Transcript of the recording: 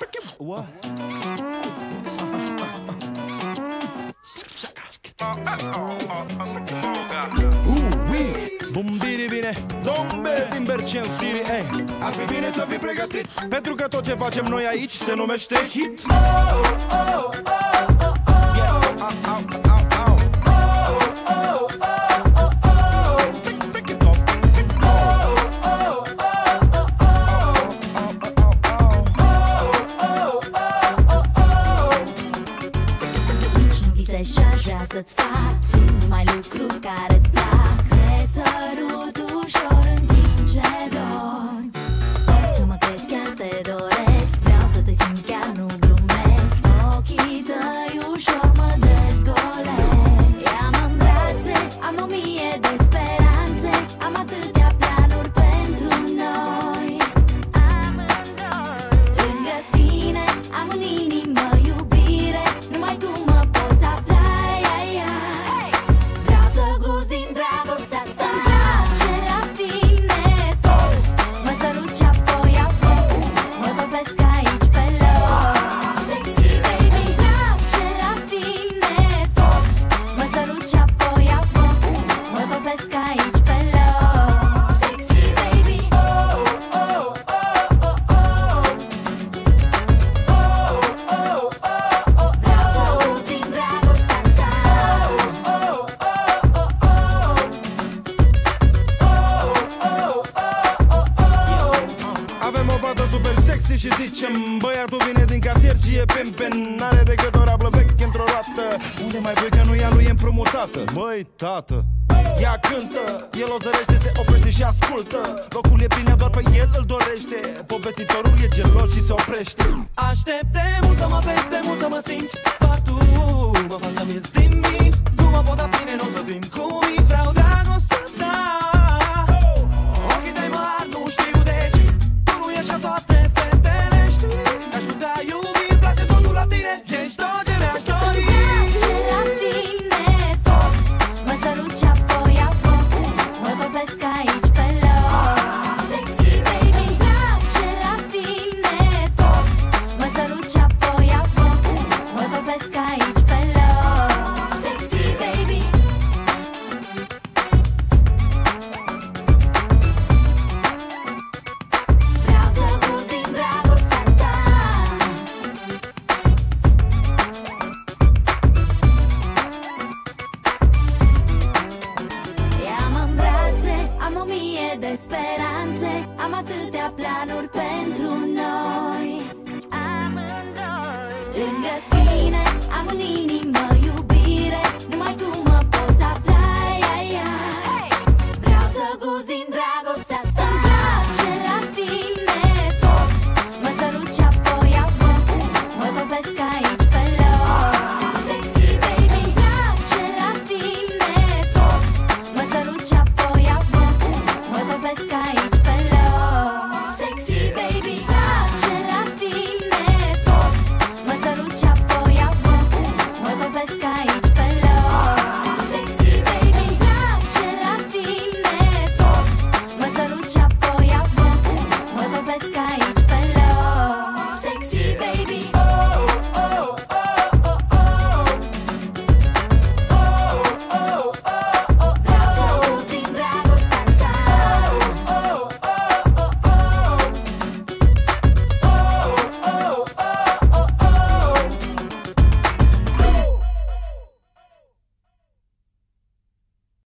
What? Bumbiri vine Dombe din Bercen City, ey. Ar fi bine să fii pregătit, pentru că tot ce facem noi aici se numește hit. Și aș vrea să-ți fac numai lucruri care-ți plac. Te sărut ușor în timp ce dormi. Să mă crezi, chiar te doresc. Vreau să te simt, chiar nu glumesc. Ochii tăi ușor mă dezgolesc. Ia-mă în brațe, am 1000 de speranțe. Am atâtea planuri pentru noi amândoi. Lângă tine am în inimă iubire. Numai tu mă poți afla. Vreau să gust din dragostea ta. Îmi place la tine tot. Mă sărut și apoi mă topesc aici pe loc. Sexy baby, îmi place la tine tot. Mă sărut și apoi mă topesc aici pe loc. Sexy baby, vreau să gust din dragostea ta. Avem o fată super sexy și zicem băiatul vine din cartier și e pempen. N-are decât o rablă veche într-o roată. Unde mai voi că nu ea lui e împrumutată? Băi, tată, ea cântă, el o zărește, se oprește și ascultă. Locul e plin, doar pe el îl dorește. Povestitorul e gelos și se oprește. Aștept de mult să mă vezi, de mult să mă simți. Doar tu mă faci să-mi ies din minți. Nu mă pot da bine, n-o să fim cumiți. Vreau